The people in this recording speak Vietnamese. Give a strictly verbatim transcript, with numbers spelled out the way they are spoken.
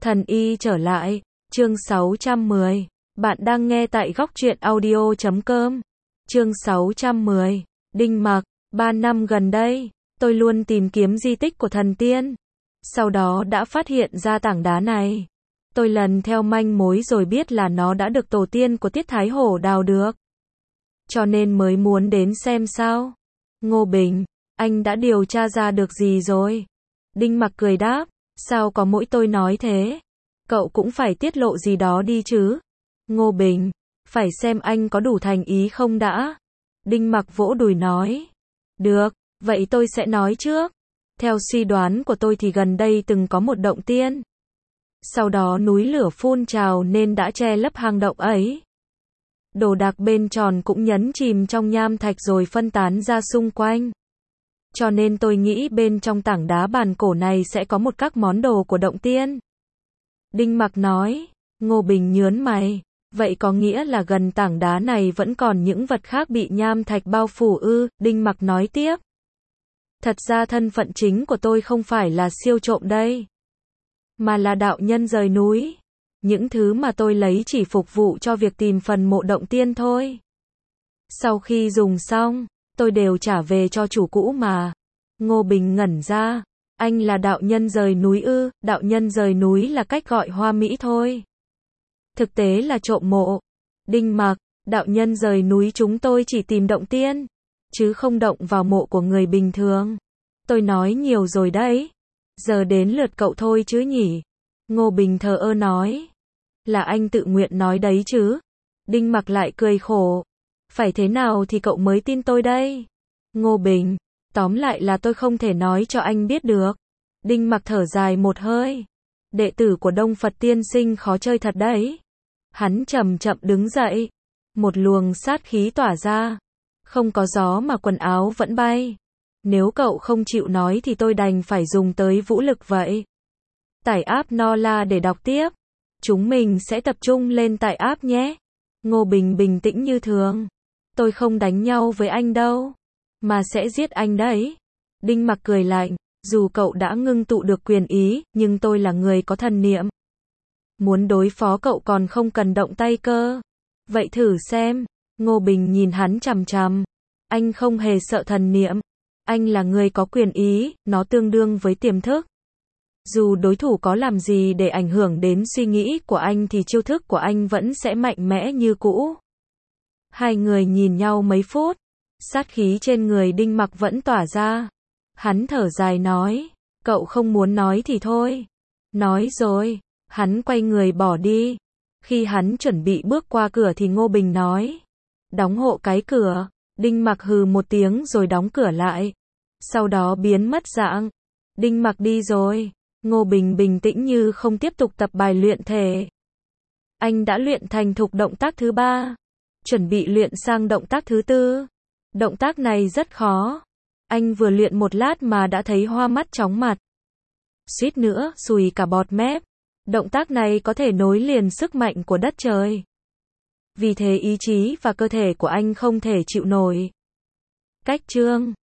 Thần y trở lại, chương sáu trăm mười. Bạn đang nghe tại góc truyện audio chấm com. Chương sáu trăm mười. Đinh Mặc, ba năm gần đây, tôi luôn tìm kiếm di tích của thần tiên. Sau đó đã phát hiện ra tảng đá này. Tôi lần theo manh mối rồi biết là nó đã được tổ tiên của Tiết Thái Hổ đào được. Cho nên mới muốn đến xem sao. Ngô Bình, anh đã điều tra ra được gì rồi? Đinh Mặc cười đáp, sao có mỗi tôi nói thế? Cậu cũng phải tiết lộ gì đó đi chứ. Ngô Bình, phải xem anh có đủ thành ý không đã. Đinh Mặc vỗ đùi nói. Được, vậy tôi sẽ nói trước. Theo suy đoán của tôi thì gần đây từng có một động tiên. Sau đó núi lửa phun trào nên đã che lấp hang động ấy. Đồ đạc bên tròn cũng nhấn chìm trong nham thạch rồi phân tán ra xung quanh. Cho nên tôi nghĩ bên trong tảng đá bàn cổ này sẽ có một các món đồ của động tiên. Đinh Mặc nói. Ngô Bình nhớn mày. Vậy có nghĩa là gần tảng đá này vẫn còn những vật khác bị nham thạch bao phủ ư? Đinh Mặc nói tiếp. Thật ra thân phận chính của tôi không phải là siêu trộm đây, mà là đạo nhân rời núi. Những thứ mà tôi lấy chỉ phục vụ cho việc tìm phần mộ động tiên thôi. Sau khi dùng xong, tôi đều trả về cho chủ cũ mà. Ngô Bình ngẩn ra. Anh là đạo nhân rời núi ư? Đạo nhân rời núi là cách gọi hoa mỹ thôi. Thực tế là trộm mộ. Đinh Mặc, đạo nhân rời núi chúng tôi chỉ tìm động tiên, chứ không động vào mộ của người bình thường. Tôi nói nhiều rồi đấy. Giờ đến lượt cậu thôi chứ nhỉ? Ngô Bình thờ ơ nói. Là anh tự nguyện nói đấy chứ? Đinh Mặc lại cười khổ. Phải thế nào thì cậu mới tin tôi đây? Ngô Bình, tóm lại là tôi không thể nói cho anh biết được. Đinh Mặc thở dài một hơi. Đệ tử của Đông Phật tiên sinh khó chơi thật đấy. Hắn chậm chậm đứng dậy. Một luồng sát khí tỏa ra. Không có gió mà quần áo vẫn bay. Nếu cậu không chịu nói thì tôi đành phải dùng tới vũ lực vậy. Tải app Nola để đọc tiếp. Chúng mình sẽ tập trung lên tải app nhé. Ngô Bình bình tĩnh như thường. Tôi không đánh nhau với anh đâu, mà sẽ giết anh đấy. Đinh Mặc cười lạnh. Dù cậu đã ngưng tụ được quyền ý, nhưng tôi là người có thần niệm. Muốn đối phó cậu còn không cần động tay cơ. Vậy thử xem. Ngô Bình nhìn hắn chằm chằm. Anh không hề sợ thần niệm. Anh là người có quyền ý, nó tương đương với tiềm thức. Dù đối thủ có làm gì để ảnh hưởng đến suy nghĩ của anh thì chiêu thức của anh vẫn sẽ mạnh mẽ như cũ. Hai người nhìn nhau mấy phút. Sát khí trên người Đinh Mặc vẫn tỏa ra. Hắn thở dài nói. Cậu không muốn nói thì thôi. Nói rồi. Hắn quay người bỏ đi. Khi hắn chuẩn bị bước qua cửa thì Ngô Bình nói. Đóng hộ cái cửa. Đinh Mặc hừ một tiếng rồi đóng cửa lại. Sau đó biến mất dạng. Đinh Mặc đi rồi. Ngô Bình bình tĩnh như không tiếp tục tập bài luyện thể. Anh đã luyện thành thục động tác thứ ba. Chuẩn bị luyện sang động tác thứ tư. Động tác này rất khó. Anh vừa luyện một lát mà đã thấy hoa mắt chóng mặt. Suýt nữa, sùi cả bọt mép. Động tác này có thể nối liền sức mạnh của đất trời. Vì thế ý chí và cơ thể của anh không thể chịu nổi. Cách chương